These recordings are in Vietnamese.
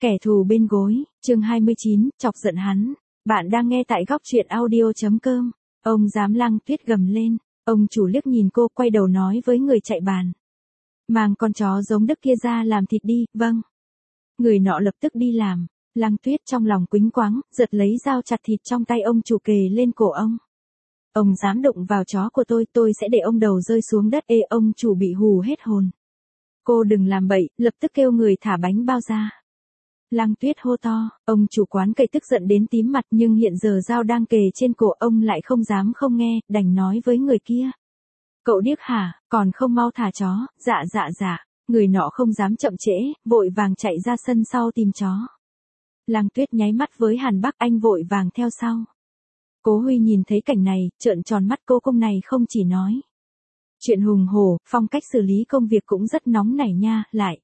Kẻ thù bên gối, chương 29, chọc giận hắn. Bạn đang nghe tại góc truyện audio.com. Ông dám Lăng Tuyết gầm lên. Ông chủ liếc nhìn cô, quay đầu nói với người chạy bàn. Mang con chó giống Đức kia ra làm thịt đi, vâng. Người nọ lập tức đi làm. Lăng Tuyết trong lòng quĩnh quáng, giật lấy dao chặt thịt trong tay ông chủ kề lên cổ ông. Ông dám đụng vào chó của tôi sẽ để ông đầu rơi xuống đất. Ê, ông chủ bị hù hết hồn. Cô đừng làm bậy, lập tức kêu người thả bánh bao ra. Lăng Tuyết hô to, ông chủ quán cây tức giận đến tím mặt, nhưng hiện giờ dao đang kề trên cổ ông lại không dám không nghe, đành nói với người kia. Cậu điếc hả, còn không mau thả chó. Dạ. Người nọ không dám chậm trễ, vội vàng chạy ra sân sau tìm chó. Lăng Tuyết nháy mắt với Hàn Bắc, anh vội vàng theo sau. Cố Huy nhìn thấy cảnh này, trợn tròn mắt, cô công này không chỉ nói chuyện hùng hổ, phong cách xử lý công việc cũng rất nóng nảy nha, lại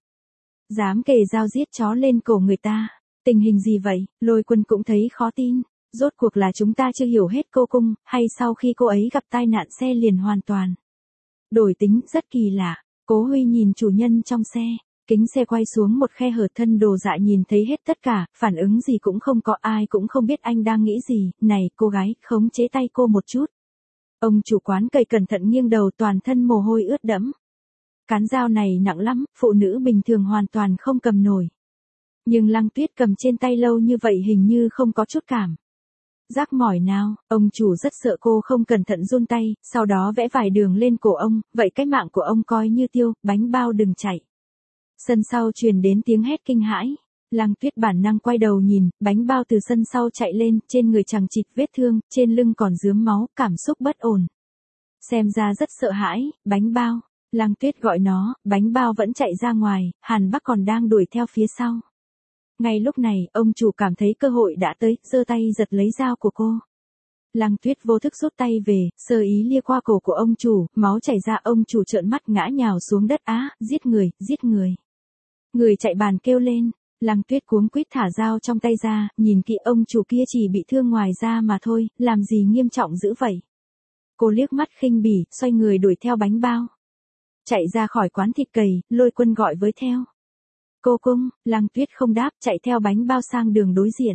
dám kề dao giết chó lên cổ người ta. Tình hình gì vậy? Lôi Quân cũng thấy khó tin. Rốt cuộc là chúng ta chưa hiểu hết cô cung, hay sau khi cô ấy gặp tai nạn xe liền hoàn toàn đổi tính, rất kỳ lạ. Cố Huy nhìn chủ nhân trong xe. Kính xe quay xuống một khe hở, thân Đồ Dạ nhìn thấy hết tất cả, phản ứng gì cũng không có, ai cũng không biết anh đang nghĩ gì. Này, cô gái, khống chế tay cô một chút. Ông chủ quán cây cẩn thận nghiêng đầu, toàn thân mồ hôi ướt đẫm. Cán dao này nặng lắm, phụ nữ bình thường hoàn toàn không cầm nổi. Nhưng Lăng Tuyết cầm trên tay lâu như vậy hình như không có chút cảm giác mỏi nào. Ông chủ rất sợ cô không cẩn thận run tay, sau đó vẽ vài đường lên cổ ông, vậy cái mạng của ông coi như tiêu, bánh bao đừng chạy. Sân sau truyền đến tiếng hét kinh hãi. Lăng Tuyết bản năng quay đầu nhìn, bánh bao từ sân sau chạy lên, trên người chằng chịt vết thương, trên lưng còn rướm máu, cảm xúc bất ổn. Xem ra rất sợ hãi. Bánh bao. Lăng Tuyết gọi nó, bánh bao vẫn chạy ra ngoài, Hàn Bắc còn đang đuổi theo phía sau. Ngay lúc này, ông chủ cảm thấy cơ hội đã tới, giơ tay giật lấy dao của cô. Lăng Tuyết vô thức rút tay về, sơ ý lia qua cổ của ông chủ, máu chảy ra, ông chủ trợn mắt ngã nhào xuống đất. Á, giết người. Người chạy bàn kêu lên. Lăng Tuyết cuống quýt thả dao trong tay ra, nhìn kỹ, ông chủ kia chỉ bị thương ngoài da mà thôi, làm gì nghiêm trọng dữ vậy. Cô liếc mắt khinh bỉ, xoay người đuổi theo bánh bao. Chạy ra khỏi quán thịt cầy, Lôi Quân gọi với theo. Cô cung. Lăng Tuyết không đáp, chạy theo bánh bao sang đường đối diện.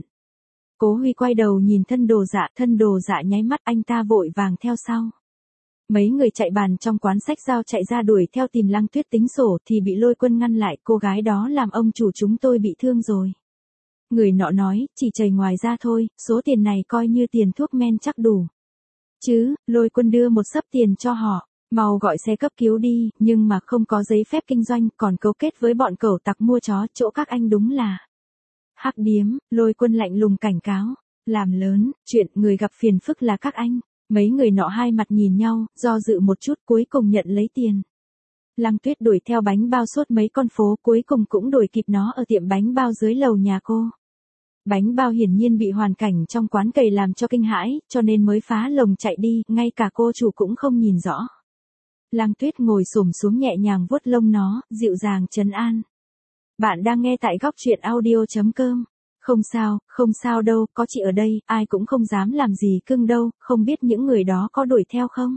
Cố Huy quay đầu nhìn thân Đồ Dạ nháy mắt, anh ta vội vàng theo sau. Mấy người chạy bàn trong quán xách dao chạy ra đuổi theo tìm Lăng Tuyết tính sổ thì bị Lôi Quân ngăn lại, cô gái đó làm ông chủ chúng tôi bị thương rồi. Người nọ nói, chỉ chảy ngoài ra thôi, số tiền này coi như tiền thuốc men chắc đủ. Chứ, Lôi Quân đưa một xấp tiền cho họ. Mau gọi xe cấp cứu đi, nhưng mà không có giấy phép kinh doanh, còn cấu kết với bọn cẩu tặc mua chó, chỗ các anh đúng là hắc điếm. Lôi Quân lạnh lùng cảnh cáo. Làm lớn chuyện, người gặp phiền phức là các anh. Mấy người nọ hai mặt nhìn nhau, do dự một chút, cuối cùng nhận lấy tiền. Lăng Tuyết đuổi theo bánh bao suốt mấy con phố, cuối cùng cũng đuổi kịp nó ở tiệm bánh bao dưới lầu nhà cô. Bánh bao hiển nhiên bị hoàn cảnh trong quán cầy làm cho kinh hãi, cho nên mới phá lồng chạy đi, ngay cả cô chủ cũng không nhìn rõ. Lăng Tuyết ngồi xổm xuống nhẹ nhàng vuốt lông nó, dịu dàng trấn an. Bạn đang nghe tại góc truyện audio.com. Không sao đâu, có chị ở đây, ai cũng không dám làm gì cưng đâu, không biết những người đó có đuổi theo không?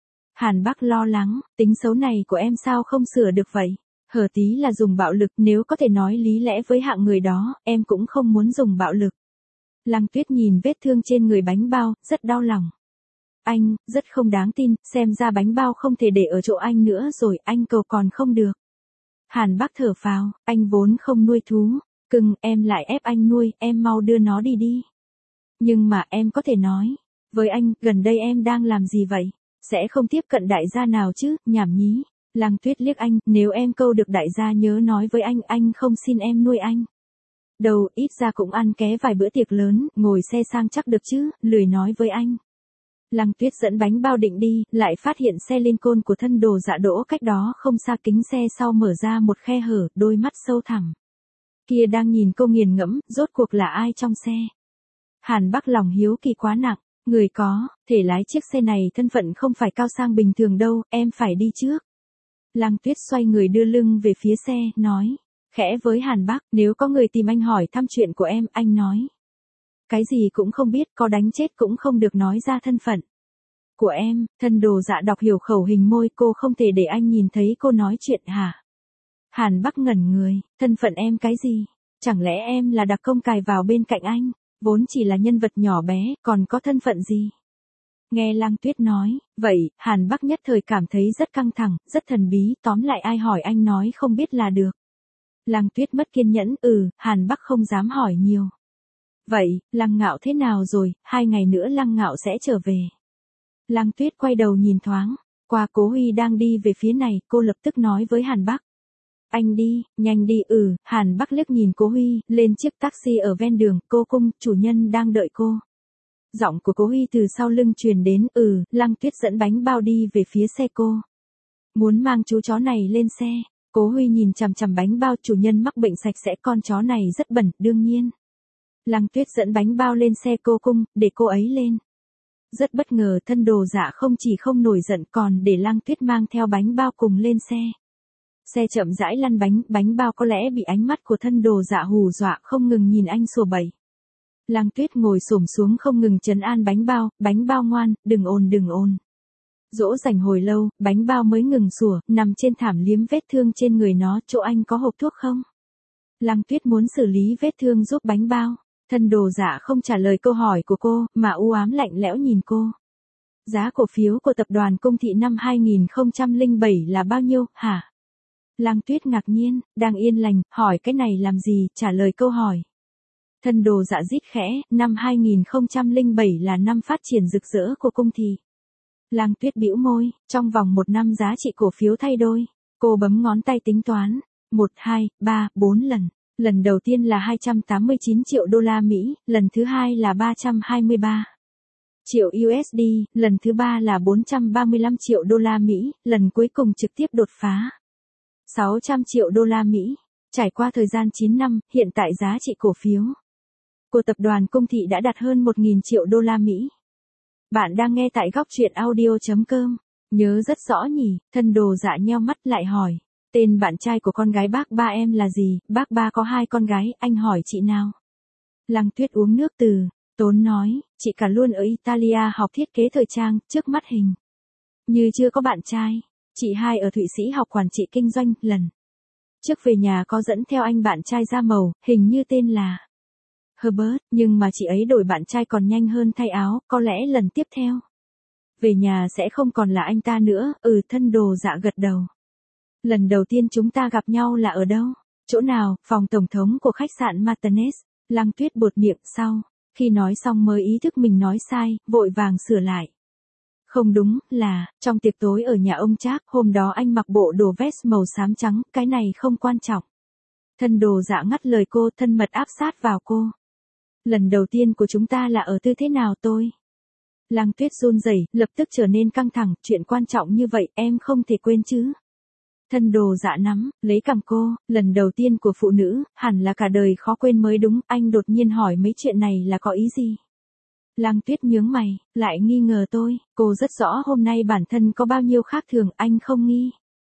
Hàn Bắc lo lắng, tính xấu này của em sao không sửa được vậy? Hở tí là dùng bạo lực, nếu có thể nói lý lẽ với hạng người đó, em cũng không muốn dùng bạo lực. Lăng Tuyết nhìn vết thương trên người bánh bao, rất đau lòng. Anh, rất không đáng tin, xem ra bánh bao không thể để ở chỗ anh nữa rồi, anh cầu còn không được. Hàn Bắc thở phào, anh vốn không nuôi thú. Cưng, em lại ép anh nuôi, em mau đưa nó đi. Nhưng mà em có thể nói với anh, gần đây em đang làm gì vậy? Sẽ không tiếp cận đại gia nào chứ, nhảm nhí. Lăng Tuyết liếc anh, nếu em câu được đại gia nhớ nói với anh không xin em nuôi anh. Đâu, ít ra cũng ăn ké vài bữa tiệc lớn, ngồi xe sang chắc được chứ, lười nói với anh. Lăng Tuyết dẫn bánh bao định đi, lại phát hiện xe Lincoln của thân Đồ Dạ đỗ cách đó không xa, kính xe sau mở ra một khe hở, đôi mắt sâu thẳm kia đang nhìn cô nghiền ngẫm, rốt cuộc là ai trong xe? Hàn Bắc lòng hiếu kỳ quá nặng, người có thể lái chiếc xe này thân phận không phải cao sang bình thường đâu, em phải đi trước. Lăng Tuyết xoay người đưa lưng về phía xe, nói khẽ với Hàn Bắc, nếu có người tìm anh hỏi thăm chuyện của em, anh nói cái gì cũng không biết, có đánh chết cũng không được nói ra thân phận của em. Thân Đồ Dạ đọc hiểu khẩu hình môi, cô không thể để anh nhìn thấy cô nói chuyện hả? Hàn Bắc ngẩn người, thân phận em cái gì? Chẳng lẽ em là đặc công cài vào bên cạnh anh, vốn chỉ là nhân vật nhỏ bé, còn có thân phận gì? Nghe Lăng Tuyết nói, vậy, Hàn Bắc nhất thời cảm thấy rất căng thẳng, rất thần bí, tóm lại ai hỏi anh nói không biết là được. Lăng Tuyết mất kiên nhẫn, Hàn Bắc không dám hỏi nhiều. Vậy, Lăng Ngạo thế nào rồi, 2 ngày nữa Lăng Ngạo sẽ trở về. Lăng Tuyết quay đầu nhìn thoáng, qua Cố Huy đang đi về phía này, cô lập tức nói với Hàn Bắc. Anh đi, nhanh đi, Hàn Bắc liếc nhìn Cố Huy, lên chiếc taxi ở ven đường, cô cung, chủ nhân đang đợi cô. Giọng của Cố Huy từ sau lưng truyền đến, Lăng Tuyết dẫn bánh bao đi về phía xe cô. Muốn mang chú chó này lên xe, Cố Huy nhìn chằm chằm bánh bao, chủ nhân mắc bệnh sạch sẽ, con chó này rất bẩn, đương nhiên. Lăng Tuyết dẫn bánh bao lên xe cô cung, để cô ấy lên. Rất bất ngờ thân đồ dạ không chỉ không nổi giận còn để Lăng Tuyết mang theo bánh bao cùng lên xe. Xe chậm rãi lăn bánh bao có lẽ bị ánh mắt của thân đồ dạ hù dọa không ngừng nhìn anh sủa bậy. Lăng Tuyết ngồi xổm xuống không ngừng trấn an bánh bao ngoan, đừng ồn. Dỗ dành hồi lâu, bánh bao mới ngừng sủa, nằm trên thảm liếm vết thương trên người nó, chỗ anh có hộp thuốc không? Lăng Tuyết muốn xử lý vết thương giúp bánh bao. Thân đồ dạ không trả lời câu hỏi của cô, mà u ám lạnh lẽo nhìn cô. Giá cổ phiếu của tập đoàn Công Thị năm 2007 là bao nhiêu, hả? Lăng Tuyết ngạc nhiên, đang yên lành, hỏi cái này làm gì, trả lời câu hỏi. Thân đồ dạ rít khẽ, năm 2007 là năm phát triển rực rỡ của Công Thị. Lăng Tuyết bĩu môi, trong vòng 1 năm giá trị cổ phiếu thay đôi. Cô bấm ngón tay tính toán, 1, 2, 3, 4 lần. Lần đầu tiên là 289 triệu đô la Mỹ, lần thứ hai là 323 triệu USD, lần thứ ba là 435 triệu đô la Mỹ, lần cuối cùng trực tiếp đột phá 600 triệu đô la Mỹ. Trải qua thời gian 9 năm, hiện tại giá trị cổ phiếu của tập đoàn Công Thị đã đạt hơn 1.000 triệu đô la Mỹ. Bạn đang nghe tại góc truyện audio.com. Nhớ rất rõ nhỉ, thân đồ dạ nheo mắt lại hỏi. Tên bạn trai của con gái bác ba em là gì? Bác ba có 2 con gái, anh hỏi chị nào? Lăng Tuyết uống nước từ tốn nói, chị cả luôn ở Italia học thiết kế thời trang, trước mắt hình như chưa có bạn trai. Chị hai ở Thụy Sĩ học quản trị kinh doanh, lần trước về nhà có dẫn theo anh bạn trai da màu, hình như tên là Herbert, nhưng mà chị ấy đổi bạn trai còn nhanh hơn thay áo, có lẽ lần tiếp theo về nhà sẽ không còn là anh ta nữa. Thân đồ dạ gật đầu. Lần đầu tiên chúng ta gặp nhau là ở đâu? Chỗ nào? Phòng tổng thống của khách sạn Martinez. Lăng Tuyết buột miệng, sau khi nói xong mới ý thức mình nói sai, vội vàng sửa lại. Không đúng, là trong tiệc tối ở nhà ông Trác, hôm đó anh mặc bộ đồ vest màu xám trắng, cái này không quan trọng. Thân đồ dạ ngắt lời cô, thân mật áp sát vào cô. Lần đầu tiên của chúng ta là ở tư thế nào tôi? Lăng Tuyết run rẩy, lập tức trở nên căng thẳng, chuyện quan trọng như vậy em không thể quên chứ. Thân đồ dạ nắm, lấy cằm cô, lần đầu tiên của phụ nữ, hẳn là cả đời khó quên mới đúng, anh đột nhiên hỏi mấy chuyện này là có ý gì? Lăng Tuyết nhướng mày, lại nghi ngờ tôi, cô rất rõ hôm nay bản thân có bao nhiêu khác thường, anh không nghi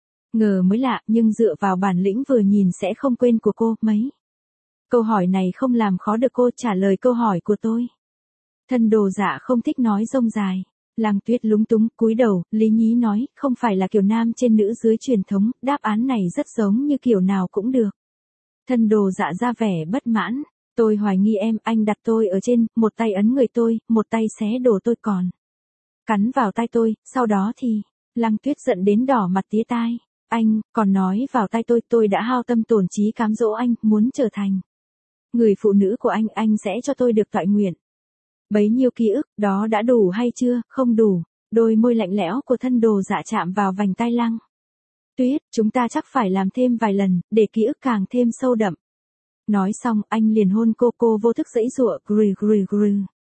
ngờ mới lạ, nhưng dựa vào bản lĩnh vừa nhìn sẽ không quên của cô, mấy câu hỏi này không làm khó được cô, trả lời câu hỏi của tôi. Thân đồ dạ không thích nói rông dài. Lăng Tuyết lúng túng, cúi đầu, lý nhí nói, không phải là kiểu nam trên nữ dưới truyền thống, đáp án này rất giống như kiểu nào cũng được. Thân đồ dạ ra vẻ bất mãn, tôi hoài nghi em, anh đặt tôi ở trên, một tay ấn người tôi, một tay xé đồ tôi còn cắn vào tai tôi, sau đó thì, Lăng Tuyết giận đến đỏ mặt tía tai, anh, còn nói vào tai tôi đã hao tâm tổn trí cám dỗ anh, muốn trở thành người phụ nữ của anh sẽ cho tôi được toại nguyện. Bấy nhiêu ký ức, đó đã đủ hay chưa? Không đủ. Đôi môi lạnh lẽo của thân đồ dạ chạm vào vành tai Lăng Tuyết, chúng ta chắc phải làm thêm vài lần, để ký ức càng thêm sâu đậm. Nói xong, anh liền hôn cô vô thức giãy giụa, gừ.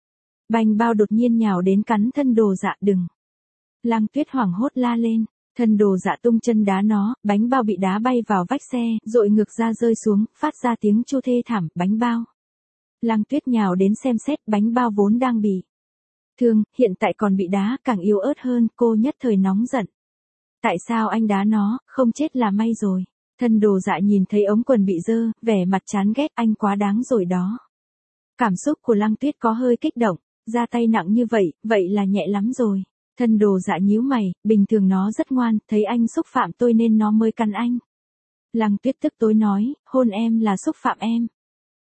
Bánh bao đột nhiên nhào đến cắn thân đồ dạ, đừng. Lăng Tuyết hoảng hốt la lên, thân đồ dạ tung chân đá nó, bánh bao bị đá bay vào vách xe, dội ngược ra rơi xuống, phát ra tiếng chu thê thảm, bánh bao. Lăng Tuyết nhào đến xem xét, bánh bao vốn đang bị thương, hiện tại còn bị đá, càng yếu ớt hơn, cô nhất thời nóng giận. Tại sao anh đá nó, không chết là may rồi. Thân đồ dạ nhìn thấy ống quần bị dơ, vẻ mặt chán ghét, anh quá đáng rồi đó. Cảm xúc của Lăng Tuyết có hơi kích động, ra tay nặng như vậy là nhẹ lắm rồi. Thân đồ dạ nhíu mày, bình thường nó rất ngoan, thấy anh xúc phạm tôi nên nó mới cắn anh. Lăng Tuyết tức tối nói, hôn em là xúc phạm em.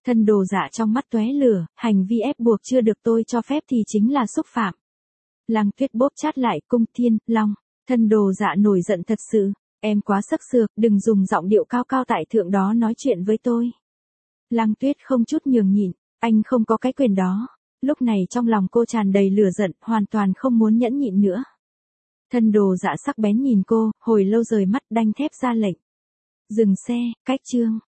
Thân đồ dạ trong mắt tóe lửa, hành vi ép buộc chưa được tôi cho phép thì chính là xúc phạm. Lăng Tuyết bóp chát lại, Cung Thiên Long. Thân đồ dạ nổi giận thật sự. Em quá sắc sược, đừng dùng giọng điệu cao cao tại thượng đó nói chuyện với tôi. Lăng Tuyết không chút nhường nhịn, anh không có cái quyền đó. Lúc này trong lòng cô tràn đầy lửa giận, hoàn toàn không muốn nhẫn nhịn nữa. Thân đồ dạ sắc bén nhìn cô, hồi lâu rời mắt đanh thép ra lệnh. Dừng xe, cách chương.